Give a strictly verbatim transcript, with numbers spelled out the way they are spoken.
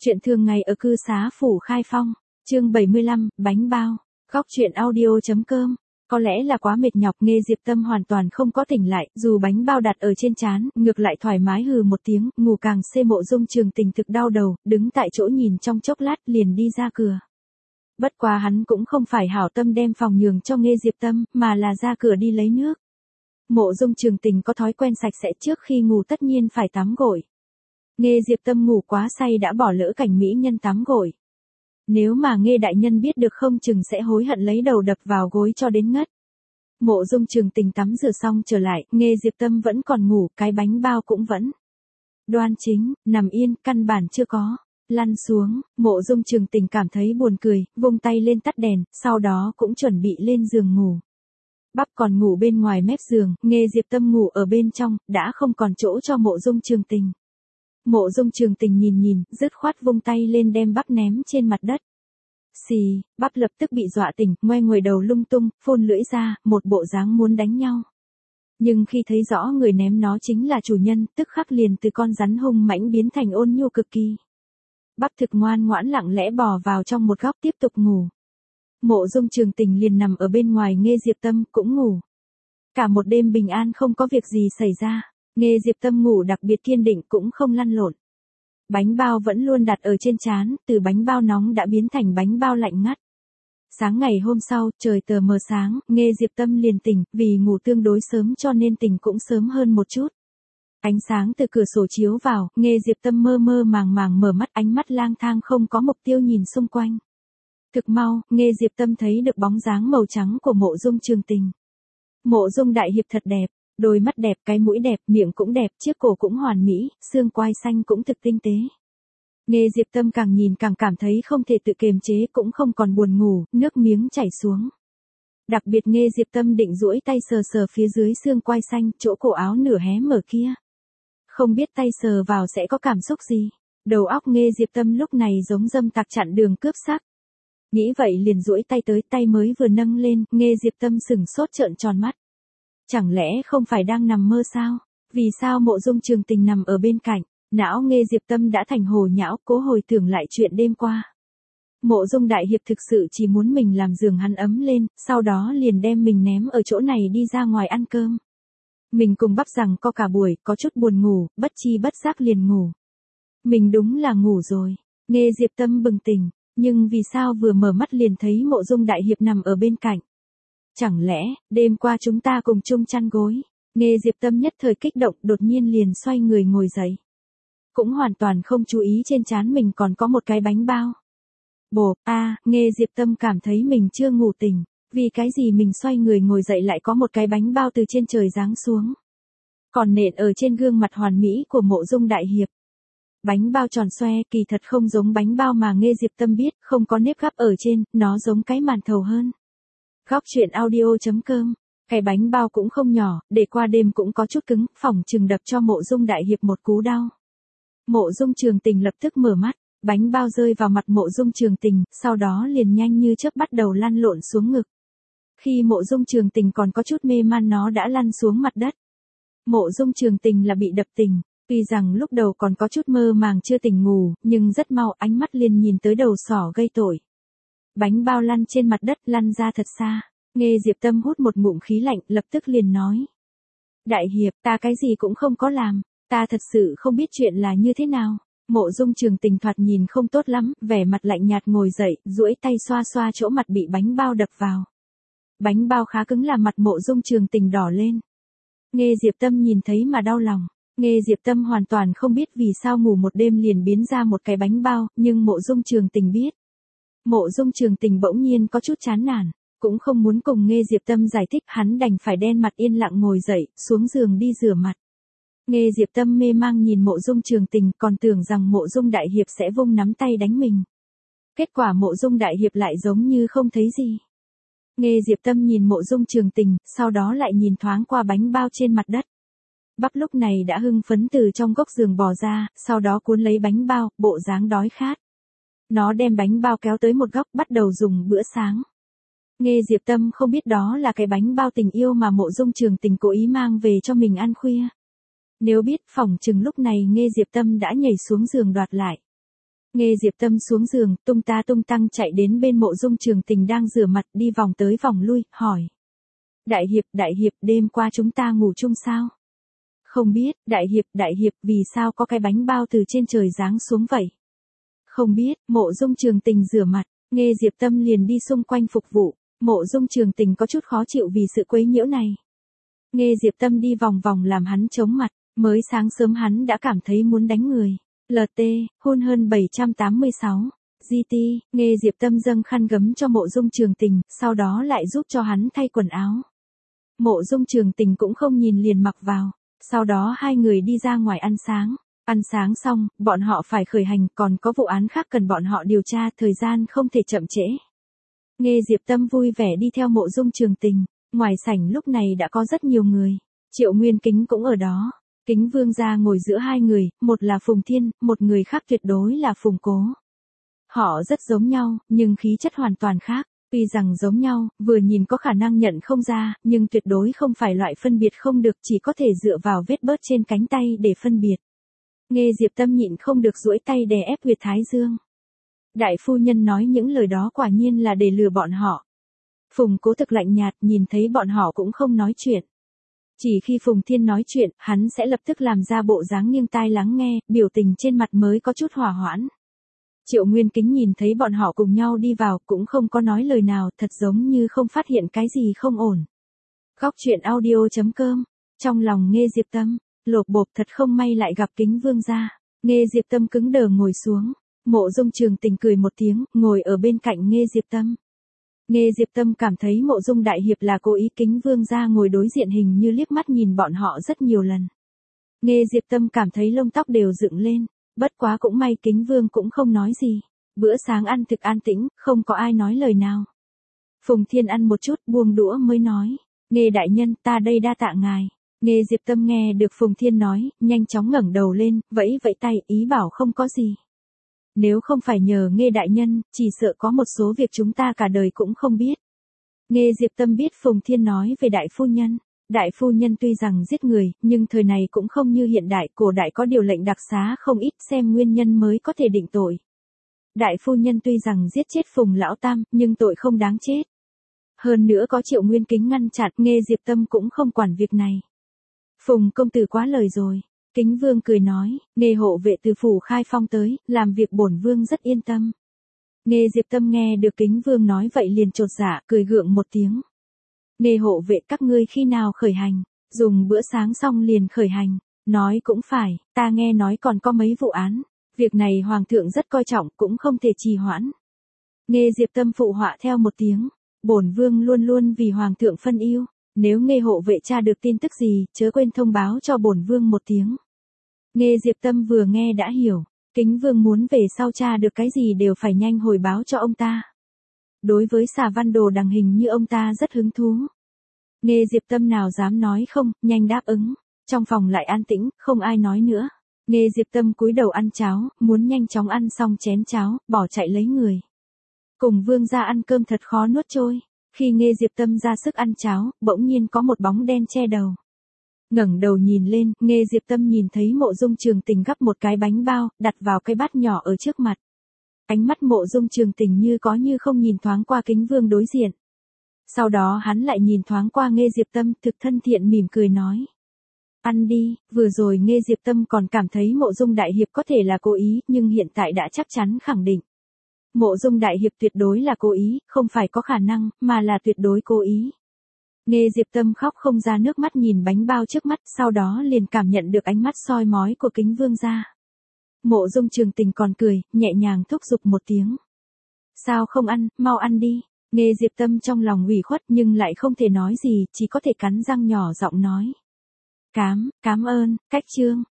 Chuyện thường ngày ở cư xá phủ Khai Phong, chương bảy mươi lăm, bánh bao, góc chuyện audio.com. Có lẽ là quá mệt nhọc, Nghê Diệp Tâm hoàn toàn không có tỉnh lại, dù bánh bao đặt ở trên trán, ngược lại thoải mái hừ một tiếng, ngủ càng xê. Mộ Dung Trường Tình thực đau đầu, đứng tại chỗ nhìn trong chốc lát liền đi ra cửa. Bất quá hắn cũng không phải hảo tâm đem phòng nhường cho Nghê Diệp Tâm, mà là ra cửa đi lấy nước. Mộ Dung Trường Tình có thói quen sạch sẽ, trước khi ngủ tất nhiên phải tắm gội. Nghê Diệp Tâm ngủ quá say đã bỏ lỡ cảnh mỹ nhân tắm gội. Nếu mà Nghê đại nhân biết được không chừng sẽ hối hận lấy đầu đập vào gối cho đến ngất. Mộ Dung Trường Tình tắm rửa xong trở lại, Nghê Diệp Tâm vẫn còn ngủ, cái bánh bao cũng vẫn đoan chính, nằm yên, căn bản chưa có lăn xuống. Mộ Dung Trường Tình cảm thấy buồn cười, vung tay lên tắt đèn, sau đó cũng chuẩn bị lên giường ngủ. Bắp còn ngủ bên ngoài mép giường, Nghê Diệp Tâm ngủ ở bên trong, đã không còn chỗ cho Mộ Dung Trường Tình. Mộ Dung Trường Tình nhìn nhìn, dứt khoát vung tay lên đem bắp ném trên mặt đất. Xì, bắp lập tức bị dọa tỉnh, ngoe nguẩy đầu lung tung, phun lưỡi ra, một bộ dáng muốn đánh nhau. Nhưng khi thấy rõ người ném nó chính là chủ nhân, tức khắc liền từ con rắn hung mãnh biến thành ôn nhu cực kỳ. Bắp thực ngoan ngoãn lặng lẽ bò vào trong một góc tiếp tục ngủ. Mộ Dung Trường Tình liền nằm ở bên ngoài, Nghê Diệp Tâm cũng ngủ. Cả một đêm bình an không có việc gì xảy ra. Nghê Diệp Tâm ngủ đặc biệt kiên định, cũng không lăn lộn. Bánh bao vẫn luôn đặt ở trên trán, từ bánh bao nóng đã biến thành bánh bao lạnh ngắt. Sáng ngày hôm sau, trời tờ mờ sáng, Nghê Diệp Tâm liền tỉnh, vì ngủ tương đối sớm cho nên tỉnh cũng sớm hơn một chút. Ánh sáng từ cửa sổ chiếu vào, Nghê Diệp Tâm mơ mơ màng màng mở mắt, ánh mắt lang thang không có mục tiêu nhìn xung quanh. Thực mau, Nghê Diệp Tâm thấy được bóng dáng màu trắng của Mộ Dung Trường Tình. Mộ Dung đại hiệp thật đẹp. Đôi mắt đẹp, cái mũi đẹp, miệng cũng đẹp, chiếc cổ cũng hoàn mỹ, xương quai xanh cũng thực tinh tế. Nghê Diệp Tâm càng nhìn càng cảm thấy không thể tự kiềm chế, cũng không còn buồn ngủ, nước miếng chảy xuống. Đặc biệt Nghê Diệp Tâm định duỗi tay sờ sờ phía dưới xương quai xanh, chỗ cổ áo nửa hé mở kia. Không biết tay sờ vào sẽ có cảm xúc gì. Đầu óc Nghê Diệp Tâm lúc này giống dâm tặc chặn đường cướp sắc. Nghĩ vậy liền duỗi tay tới, tay mới vừa nâng lên, Nghê Diệp Tâm sửng sốt trợn tròn mắt. Chẳng lẽ không phải đang nằm mơ sao? Vì sao Mộ Dung Trường Tình nằm ở bên cạnh? Não Nghê Diệp Tâm đã thành hồ nhão, cố hồi tưởng lại chuyện đêm qua. Mộ Dung đại hiệp thực sự chỉ muốn mình làm giường hắn ấm lên, sau đó liền đem mình ném ở chỗ này đi ra ngoài ăn cơm. Mình cùng bắp rằng co cả buổi, có chút buồn ngủ, bất chi bất giác liền ngủ. Mình đúng là ngủ rồi. Nghê Diệp Tâm bừng tỉnh, nhưng vì sao vừa mở mắt liền thấy Mộ Dung đại hiệp nằm ở bên cạnh? Chẳng lẽ, đêm qua chúng ta cùng chung chăn gối? Nghê Diệp Tâm nhất thời kích động, đột nhiên liền xoay người ngồi dậy. Cũng hoàn toàn không chú ý trên trán mình còn có một cái bánh bao. Bộp, a, à, Nghê Diệp Tâm cảm thấy mình chưa ngủ tỉnh. Vì cái gì mình xoay người ngồi dậy lại có một cái bánh bao từ trên trời giáng xuống. Còn nện ở trên gương mặt hoàn mỹ của Mộ Dung đại hiệp. Bánh bao tròn xoe, kỳ thật không giống bánh bao mà Nghê Diệp Tâm biết, không có nếp gắp ở trên, nó giống cái màn thầu hơn. Góc chuyện audio.com. Cái bánh bao cũng không nhỏ, để qua đêm cũng có chút cứng, phỏng chừng đập cho Mộ Dung đại hiệp một cú đau. Mộ Dung Trường Tình lập tức mở mắt, bánh bao rơi vào mặt Mộ Dung Trường Tình, sau đó liền nhanh như chớp bắt đầu lăn lộn xuống ngực. Khi Mộ Dung Trường Tình còn có chút mê man nó đã lăn xuống mặt đất. Mộ Dung Trường Tình là bị đập tỉnh, tuy rằng lúc đầu còn có chút mơ màng chưa tỉnh ngủ, nhưng rất mau ánh mắt liền nhìn tới đầu sỏ gây tội. Bánh bao lăn trên mặt đất, lăn ra thật xa. Nghê Diệp Tâm hút một ngụm khí lạnh, lập tức liền nói. Đại hiệp, ta cái gì cũng không có làm, ta thật sự không biết chuyện là như thế nào. Mộ Dung Trường Tình thoạt nhìn không tốt lắm, vẻ mặt lạnh nhạt ngồi dậy, duỗi tay xoa xoa chỗ mặt bị bánh bao đập vào. Bánh bao khá cứng làm mặt Mộ Dung Trường Tình đỏ lên. Nghê Diệp Tâm nhìn thấy mà đau lòng. Nghê Diệp Tâm hoàn toàn không biết vì sao ngủ một đêm liền biến ra một cái bánh bao, nhưng Mộ Dung Trường Tình biết. Mộ Dung Trường Tình bỗng nhiên có chút chán nản, cũng không muốn cùng Nghê Diệp Tâm giải thích, hắn đành phải đen mặt yên lặng ngồi dậy, xuống giường đi rửa mặt. Nghê Diệp Tâm mê mang nhìn Mộ Dung Trường Tình, còn tưởng rằng Mộ Dung đại hiệp sẽ vung nắm tay đánh mình. Kết quả Mộ Dung đại hiệp lại giống như không thấy gì. Nghê Diệp Tâm nhìn Mộ Dung Trường Tình, sau đó lại nhìn thoáng qua bánh bao trên mặt đất. Bắp lúc này đã hưng phấn từ trong góc giường bò ra, sau đó cuốn lấy bánh bao, bộ dáng đói khát. Nó đem bánh bao kéo tới một góc, bắt đầu dùng bữa sáng. Nghê Diệp Tâm không biết đó là cái bánh bao tình yêu mà Mộ Dung Trường Tình cố ý mang về cho mình ăn khuya. Nếu biết, phỏng chừng lúc này Nghê Diệp Tâm đã nhảy xuống giường đoạt lại. Nghe Diệp Tâm xuống giường, tung ta tung tăng chạy đến bên Mộ Dung Trường Tình đang rửa mặt, đi vòng tới vòng lui, hỏi. Đại hiệp, đại hiệp, đêm qua chúng ta ngủ chung sao? Không biết, đại hiệp, đại hiệp, vì sao có cái bánh bao từ trên trời giáng xuống vậy? Không biết, Mộ Dung Trường Tình rửa mặt, nghe Diệp Tâm liền đi xung quanh phục vụ, Mộ Dung Trường Tình có chút khó chịu vì sự quấy nhiễu này. Nghe Diệp Tâm đi vòng vòng làm hắn chóng mặt, mới sáng sớm hắn đã cảm thấy muốn đánh người. lờ tê, hôn hơn bảy trăm tám mươi sáu. giê tê, nghe Diệp Tâm dâng khăn gấm cho Mộ Dung Trường Tình, sau đó lại giúp cho hắn thay quần áo. Mộ Dung Trường Tình cũng không nhìn liền mặc vào, sau đó hai người đi ra ngoài ăn sáng. Ăn sáng xong, bọn họ phải khởi hành, còn có vụ án khác cần bọn họ điều tra, thời gian không thể chậm trễ. Nghe Diệp Tâm vui vẻ đi theo Mộ Dung Trường Tình, ngoài sảnh lúc này đã có rất nhiều người, Triệu Nguyên Kính cũng ở đó. Kính Vương gia ngồi giữa hai người, một là Phùng Thiên, một người khác tuyệt đối là Phùng Cố. Họ rất giống nhau, nhưng khí chất hoàn toàn khác. Tuy rằng giống nhau, vừa nhìn có khả năng nhận không ra, nhưng tuyệt đối không phải loại phân biệt không được, chỉ có thể dựa vào vết bớt trên cánh tay để phân biệt. Nghe Diệp Tâm nhịn không được duỗi tay đè ép huyệt thái dương. Đại phu nhân nói những lời đó quả nhiên là để lừa bọn họ. Phùng Cố thực lạnh nhạt, nhìn thấy bọn họ cũng không nói chuyện. Chỉ khi Phùng Thiên nói chuyện, hắn sẽ lập tức làm ra bộ dáng nghiêng tai lắng nghe, biểu tình trên mặt mới có chút hòa hoãn. Triệu Nguyên Kính nhìn thấy bọn họ cùng nhau đi vào, cũng không có nói lời nào, thật giống như không phát hiện cái gì không ổn. Góc truyện audio chấm com, trong lòng nghe Diệp Tâm, lột bộp thật không may lại gặp Kính Vương gia. Nghe Diệp Tâm cứng đờ ngồi xuống, Mộ Dung Trường Tình cười một tiếng, ngồi ở bên cạnh nghe Diệp Tâm. Nghe Diệp Tâm cảm thấy Mộ Dung đại hiệp là cố ý, Kính Vương gia ngồi đối diện hình như liếc mắt nhìn bọn họ rất nhiều lần. Nghe Diệp Tâm cảm thấy lông tóc đều dựng lên, bất quá cũng may Kính Vương cũng không nói gì. Bữa sáng ăn thực an tĩnh, không có ai nói lời nào. Phùng Thiên ăn một chút buông đũa mới nói, nghe đại nhân, ta đây đa tạ ngài. Nghe Diệp Tâm nghe được Phùng Thiên nói, nhanh chóng ngẩng đầu lên, vẫy vẫy tay, ý bảo không có gì. Nếu không phải nhờ nghe đại nhân, chỉ sợ có một số việc chúng ta cả đời cũng không biết. Nghe Diệp Tâm biết Phùng Thiên nói về đại phu nhân. Đại phu nhân tuy rằng giết người, nhưng thời này cũng không như hiện đại, cổ đại có điều lệnh đặc xá không ít, xem nguyên nhân mới có thể định tội. Đại phu nhân tuy rằng giết chết Phùng Lão Tam, nhưng tội không đáng chết. Hơn nữa có Triệu Nguyên Kính ngăn chặn, nghe Diệp Tâm cũng không quản việc này. Phùng công tử quá lời rồi. Kính Vương cười nói, nghe hộ vệ từ phủ Khai Phong tới, làm việc bổn vương rất yên tâm. Nghe Diệp Tâm nghe được Kính Vương nói vậy liền chột dạ, cười gượng một tiếng. Nghe hộ vệ các ngươi khi nào khởi hành, dùng bữa sáng xong liền khởi hành, nói cũng phải, ta nghe nói còn có mấy vụ án, việc này Hoàng thượng rất coi trọng cũng không thể trì hoãn. Nghe Diệp Tâm phụ họa theo một tiếng, bổn vương luôn luôn vì Hoàng thượng phân ưu. Nếu nghe hộ vệ tra được tin tức gì, chớ quên thông báo cho bổn vương một tiếng. Nghe Diệp Tâm vừa nghe đã hiểu, Kính Vương muốn về sau tra được cái gì đều phải nhanh hồi báo cho ông ta. Đối với xà văn đồ đằng hình như ông ta rất hứng thú. Nghe Diệp Tâm nào dám nói không, nhanh đáp ứng. Trong phòng lại an tĩnh, không ai nói nữa. Nghe Diệp Tâm cúi đầu ăn cháo, muốn nhanh chóng ăn xong chén cháo, bỏ chạy lấy người. Cùng Vương gia ăn cơm thật khó nuốt trôi. Khi nghe Diệp Tâm ra sức ăn cháo, bỗng nhiên có một bóng đen che đầu. Ngẩng đầu nhìn lên, nghe Diệp Tâm nhìn thấy Mộ Dung Trường Tình gắp một cái bánh bao, đặt vào cái bát nhỏ ở trước mặt. Ánh mắt Mộ Dung Trường Tình như có như không nhìn thoáng qua Kính Vương đối diện. Sau đó hắn lại nhìn thoáng qua nghe Diệp Tâm, thực thân thiện mỉm cười nói. Ăn đi, vừa rồi nghe Diệp Tâm còn cảm thấy Mộ Dung đại hiệp có thể là cố ý, nhưng hiện tại đã chắc chắn khẳng định. Mộ Dung đại hiệp tuyệt đối là cố ý, không phải có khả năng, mà là tuyệt đối cố ý. Nghe Diệp Tâm khóc không ra nước mắt nhìn bánh bao trước mắt, sau đó liền cảm nhận được ánh mắt soi mói của Kính Vương gia. Mộ Dung Trường Tình còn cười, nhẹ nhàng thúc giục một tiếng. Sao không ăn, mau ăn đi. Nghe Diệp Tâm trong lòng ủy khuất nhưng lại không thể nói gì, chỉ có thể cắn răng nhỏ giọng nói. Cám, cám ơn, cách chương.